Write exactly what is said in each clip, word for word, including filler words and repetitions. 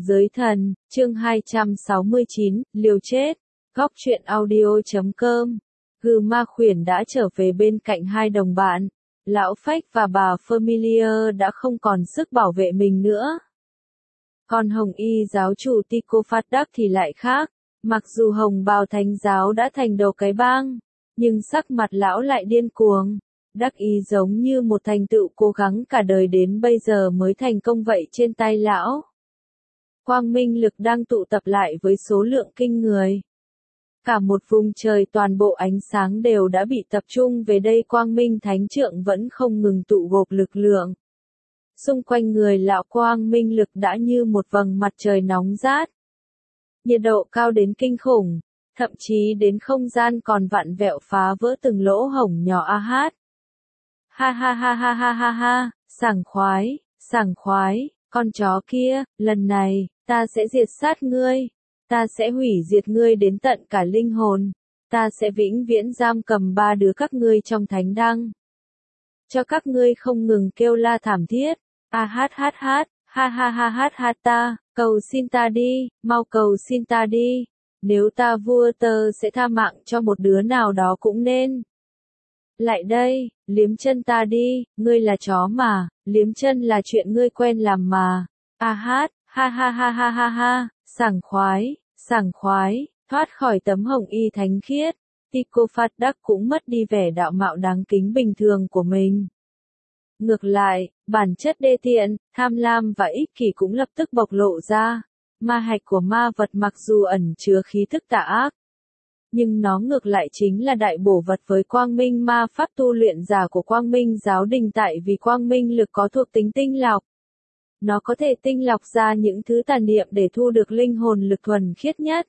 Giới thần, chương hai trăm sáu mươi chín, liều chết. Góc truyện audio chấm com. Gừ ma khuyển đã trở về bên cạnh hai đồng bạn. Lão Phách và bà Familiar đã không còn sức bảo vệ mình nữa. Còn Hồng Y giáo chủ Tycho Phát Đắc thì lại khác. Mặc dù Hồng Bào Thánh giáo đã thành đầu cái bang, nhưng sắc mặt lão lại điên cuồng. Đắc ý giống như một thành tựu cố gắng cả đời đến bây giờ mới thành công vậy trên tay lão. Quang minh lực đang tụ tập lại với số lượng kinh người. Cả một vùng trời toàn bộ ánh sáng đều đã bị tập trung về đây, quang minh thánh trượng vẫn không ngừng tụ gộp lực lượng. Xung quanh người lão quang minh lực đã như một vầng mặt trời nóng rát. Nhiệt độ cao đến kinh khủng, thậm chí đến không gian còn vặn vẹo phá vỡ từng lỗ hổng nhỏ a hát. Ha ha ha ha ha ha ha, sảng khoái, sảng khoái, con chó kia, lần này, ta sẽ diệt sát ngươi, ta sẽ hủy diệt ngươi đến tận cả linh hồn, ta sẽ vĩnh viễn giam cầm ba đứa các ngươi trong thánh đăng. Cho các ngươi không ngừng kêu la thảm thiết, a hát hát hát, ha ha ha hát hát ta, cầu xin ta đi, mau cầu xin ta đi, nếu ta vua tơ sẽ tha mạng cho một đứa nào đó cũng nên. Lại đây, liếm chân ta đi, ngươi là chó mà, liếm chân là chuyện ngươi quen làm mà. A hát, ha ha ha ha ha ha, sảng khoái, sảng khoái, thoát khỏi tấm hồng y thánh khiết. Tycho Phát Đắc cũng mất đi vẻ đạo mạo đáng kính bình thường của mình. Ngược lại, bản chất đê tiện, tham lam và ích kỷ cũng lập tức bộc lộ ra. Ma hạch của ma vật mặc dù ẩn chứa khí thức tà ác, nhưng nó ngược lại chính là đại bổ vật với quang minh ma pháp tu luyện giả của quang minh giáo đình, tại vì quang minh lực có thuộc tính tinh lọc. Nó có thể tinh lọc ra những thứ tà niệm để thu được linh hồn lực thuần khiết nhất.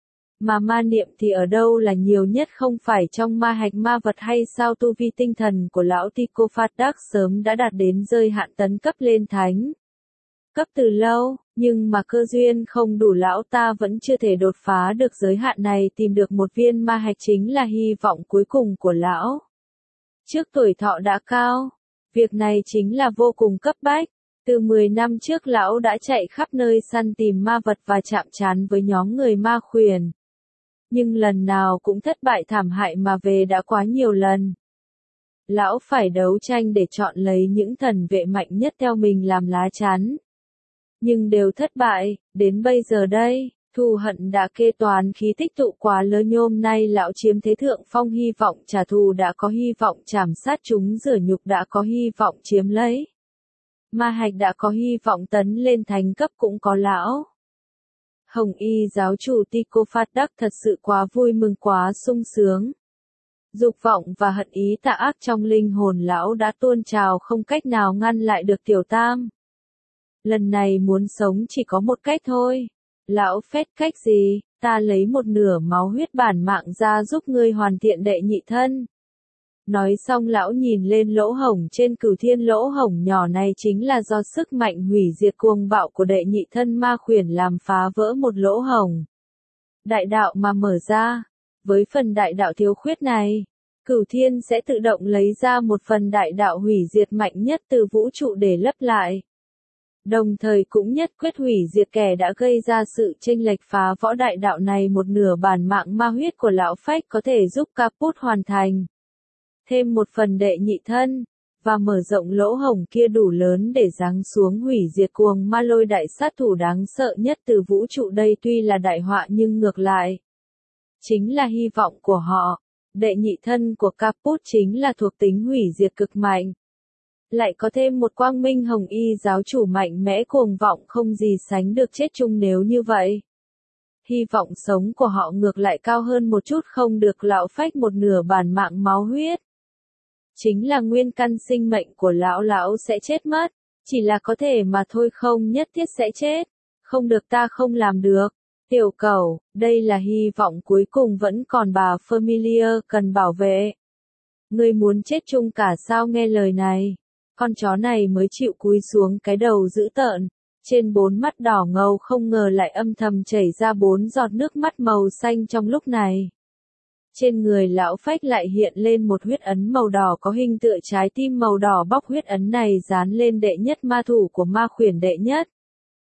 Mà ma niệm thì ở đâu là nhiều nhất, không phải trong ma hạch ma vật hay sao? Tu vi tinh thần của lão Tycho Phát Đắc sớm đã đạt đến giới hạn tấn cấp lên thánh cấp từ lâu, nhưng mà cơ duyên không đủ, lão ta vẫn chưa thể đột phá được giới hạn này. Tìm được một viên ma hạch chính là hy vọng cuối cùng của lão. Trước tuổi thọ đã cao, việc này chính là vô cùng cấp bách. Từ mười năm trước lão đã chạy khắp nơi săn tìm ma vật và chạm trán với nhóm người ma khuyển. Nhưng lần nào cũng thất bại thảm hại mà về đã quá nhiều lần. Lão phải đấu tranh để chọn lấy những thần vệ mạnh nhất theo mình làm lá chắn. Nhưng đều thất bại, đến bây giờ đây, thù hận đã kê toán, khí tích tụ quá lớn, nhôm nay lão chiếm thế thượng phong, hy vọng trả thù đã có, hy vọng chảm sát chúng rửa nhục đã có, hy vọng chiếm lấy ma hạch đã có, hy vọng tấn lên thánh cấp cũng có. Lão Hồng Y giáo chủ Tycho Phát Đắc thật sự quá vui mừng, quá sung sướng. Dục vọng và hận ý tà ác trong linh hồn lão đã tuôn trào, không cách nào ngăn lại được. Tiểu Tam, lần này muốn sống chỉ có một cách thôi. Lão Phét, cách gì? Ta lấy một nửa máu huyết bản mạng ra giúp ngươi hoàn thiện đệ nhị thân. Nói xong lão nhìn lên lỗ hổng trên cửu thiên. Lỗ hổng nhỏ này chính là do sức mạnh hủy diệt cuồng bạo của đệ nhị thân ma khuyển làm phá vỡ một lỗ hổng đại đạo mà mở ra. Với phần đại đạo thiếu khuyết này, cửu thiên sẽ tự động lấy ra một phần đại đạo hủy diệt mạnh nhất từ vũ trụ để lấp lại. Đồng thời cũng nhất quyết hủy diệt kẻ đã gây ra sự chênh lệch phá vỡ đại đạo này. Một nửa bản mạng ma huyết của lão Phách có thể giúp Caput hoàn thành thêm một phần đệ nhị thân, và mở rộng lỗ hổng kia đủ lớn để giáng xuống hủy diệt cuồng ma lôi, đại sát thủ đáng sợ nhất từ vũ trụ. Đây tuy là đại họa nhưng ngược lại chính là hy vọng của họ. Đệ nhị thân của Caput chính là thuộc tính hủy diệt cực mạnh. Lại có thêm một quang minh hồng y giáo chủ mạnh mẽ cuồng vọng không gì sánh được, chết chung nếu như vậy. Hy vọng sống của họ ngược lại cao hơn một chút. Không được, lão Phách một nửa bản mạng máu huyết chính là nguyên căn sinh mệnh của lão, lão sẽ chết mất. Chỉ là có thể mà thôi, không nhất thiết sẽ chết. Không được, ta không làm được. Tiểu Cẩu, đây là hy vọng cuối cùng, vẫn còn bà Familiar cần bảo vệ. Ngươi muốn chết chung cả sao? Nghe lời này, con chó này mới chịu cúi xuống, cái đầu dữ tợn, trên bốn mắt đỏ ngầu không ngờ lại âm thầm chảy ra bốn giọt nước mắt màu xanh. Trong lúc này, trên người lão Phách lại hiện lên một huyết ấn màu đỏ có hình tựa trái tim màu đỏ bóc. Huyết ấn này dán lên đệ nhất ma thủ của ma khuyển đệ nhất.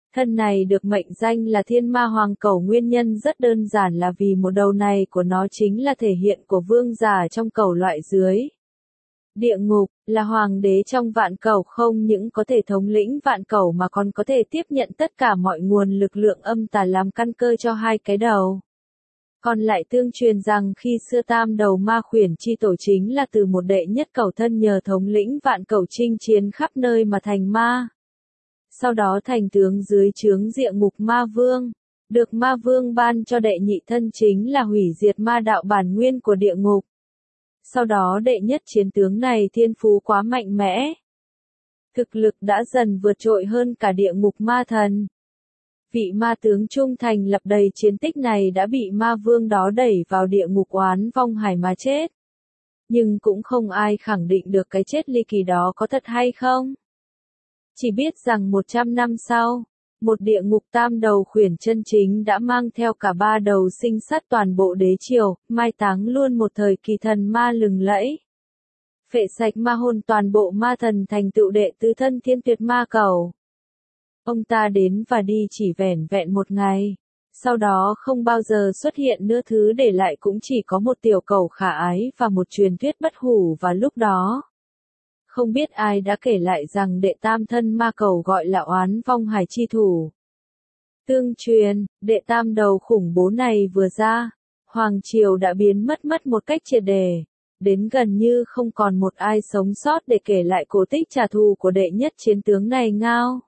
Thân này được mệnh danh là thiên ma hoàng cẩu, nguyên nhân rất đơn giản là vì một đầu này của nó chính là thể hiện của vương giả trong cẩu loại dưới. Địa ngục, là hoàng đế trong vạn cẩu, không những có thể thống lĩnh vạn cẩu mà còn có thể tiếp nhận tất cả mọi nguồn lực lượng âm tà làm căn cơ cho hai cái đầu. Còn lại tương truyền rằng khi xưa tam đầu ma khuyển chi tổ chính là từ một đệ nhất cẩu thân nhờ thống lĩnh vạn cẩu chinh chiến khắp nơi mà thành ma. Sau đó thành tướng dưới trướng địa ngục ma vương. Được ma vương ban cho đệ nhị thân chính là hủy diệt ma đạo bản nguyên của địa ngục. Sau đó đệ nhất chiến tướng này thiên phú quá mạnh mẽ. Thực lực đã dần vượt trội hơn cả địa ngục ma thần. Vị ma tướng trung thành lập đầy chiến tích này đã bị ma vương đó đẩy vào địa ngục oán vong hải mà chết. Nhưng cũng không ai khẳng định được cái chết ly kỳ đó có thật hay không. Chỉ biết rằng một trăm năm sau, một địa ngục tam đầu khuyển chân chính đã mang theo cả ba đầu sinh sát toàn bộ đế triều, mai táng luôn một thời kỳ thần ma lừng lẫy. Phệ sạch ma hồn toàn bộ ma thần thành tựu đệ tứ thân thiên tuyệt ma cẩu. Ông ta đến và đi chỉ vẻn vẹn một ngày. Sau đó không bao giờ xuất hiện nữa, thứ để lại cũng chỉ có một tiểu cẩu khả ái và một truyền thuyết bất hủ vào lúc đó. Không biết ai đã kể lại rằng đệ tam thân ma cẩu gọi là oán vong hải chi thủ. Tương truyền, đệ tam đầu khủng bố này vừa ra, Hoàng Triều đã biến mất mất một cách triệt để. Đến gần như không còn một ai sống sót để kể lại cổ tích trả thù của đệ nhất chiến tướng này ngao.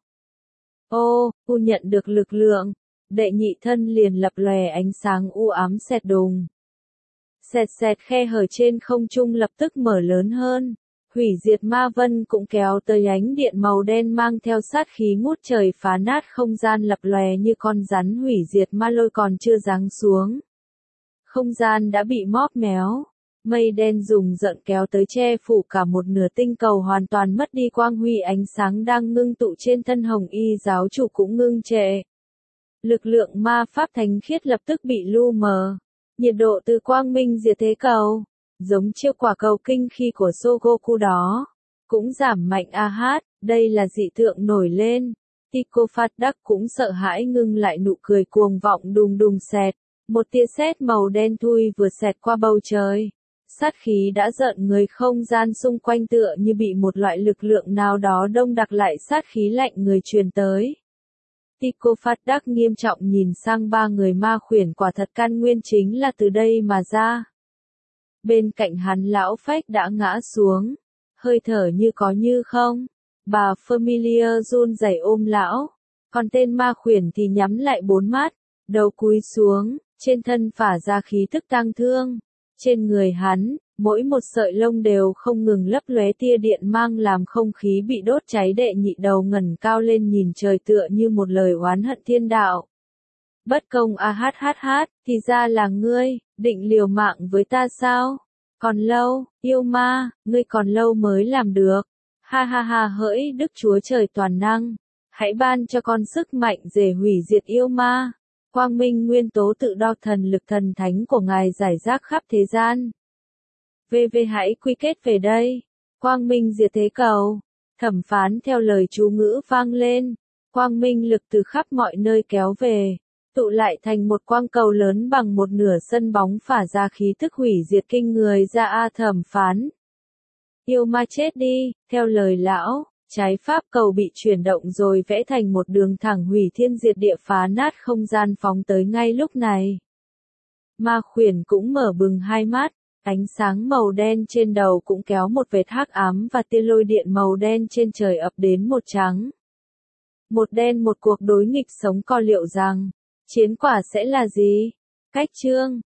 Ô, u nhận được lực lượng, đệ nhị thân liền lập lòe ánh sáng u ám xẹt đùng. Xẹt xẹt, khe hở trên không trung lập tức mở lớn hơn. Hủy diệt ma vân cũng kéo tới ánh điện màu đen mang theo sát khí ngút trời phá nát không gian lập lòe như con rắn hủy diệt ma lôi còn chưa giáng xuống. Không gian đã bị móp méo. Mây đen rùng rợn kéo tới che phủ cả một nửa tinh cầu, hoàn toàn mất đi quang huy, ánh sáng đang ngưng tụ trên thân hồng y giáo chủ cũng ngưng trệ. Lực lượng ma pháp thánh khiết lập tức bị lu mờ. Nhiệt độ từ quang minh diệt thế cầu, giống chiêu quả cầu kinh khi của Sogoku đó, cũng giảm mạnh. A hát, đây là dị tượng nổi lên. Tico Phát Đắc cũng sợ hãi ngưng lại nụ cười cuồng vọng, đùng đùng xẹt. Một tia sét màu đen thui vừa xẹt qua bầu trời. Sát khí đã giận người, không gian xung quanh tựa như bị một loại lực lượng nào đó đông đặc lại, sát khí lạnh người truyền tới. Tico Phát Đắc nghiêm trọng nhìn sang ba người ma khuyển, quả thật căn nguyên chính là từ đây mà ra. Bên cạnh hắn lão phách đã ngã xuống, hơi thở như có như không. Bà Familiar run rẩy ôm lão, còn tên ma khuyển thì nhắm lại bốn mắt, đầu cúi xuống, trên thân phả ra khí tức tang thương. Trên người hắn, mỗi một sợi lông đều không ngừng lấp lóe tia điện mang làm không khí bị đốt cháy. Đệ nhị đầu ngẩng cao lên nhìn trời tựa như một lời oán hận thiên đạo. Bất công, a hát hát hát, thì ra là ngươi, định liều mạng với ta sao? Còn lâu, yêu ma, ngươi còn lâu mới làm được. Ha ha ha, hỡi Đức Chúa Trời toàn năng, hãy ban cho con sức mạnh để hủy diệt yêu ma. Quang minh nguyên tố tự đo thần lực thần thánh của Ngài rải rác khắp thế gian. vê vê hãy quy kết về đây. Quang minh diệt thế cầu. Thẩm phán theo lời chú ngữ vang lên. Quang minh lực từ khắp mọi nơi kéo về. Tụ lại thành một quang cầu lớn bằng một nửa sân bóng, phả ra khí thức hủy diệt kinh người ra. A thẩm phán. Yêu ma chết đi, theo lời lão. Trái pháp cầu bị chuyển động rồi vẽ thành một đường thẳng hủy thiên diệt địa, phá nát không gian phóng tới ngay lúc này. Ma khuyển cũng mở bừng hai mắt, ánh sáng màu đen trên đầu cũng kéo một vệt hắc ám và tia lôi điện màu đen trên trời ập đến một trắng. Một đen, một cuộc đối nghịch sống co, liệu rằng chiến quả sẽ là gì? Cách chương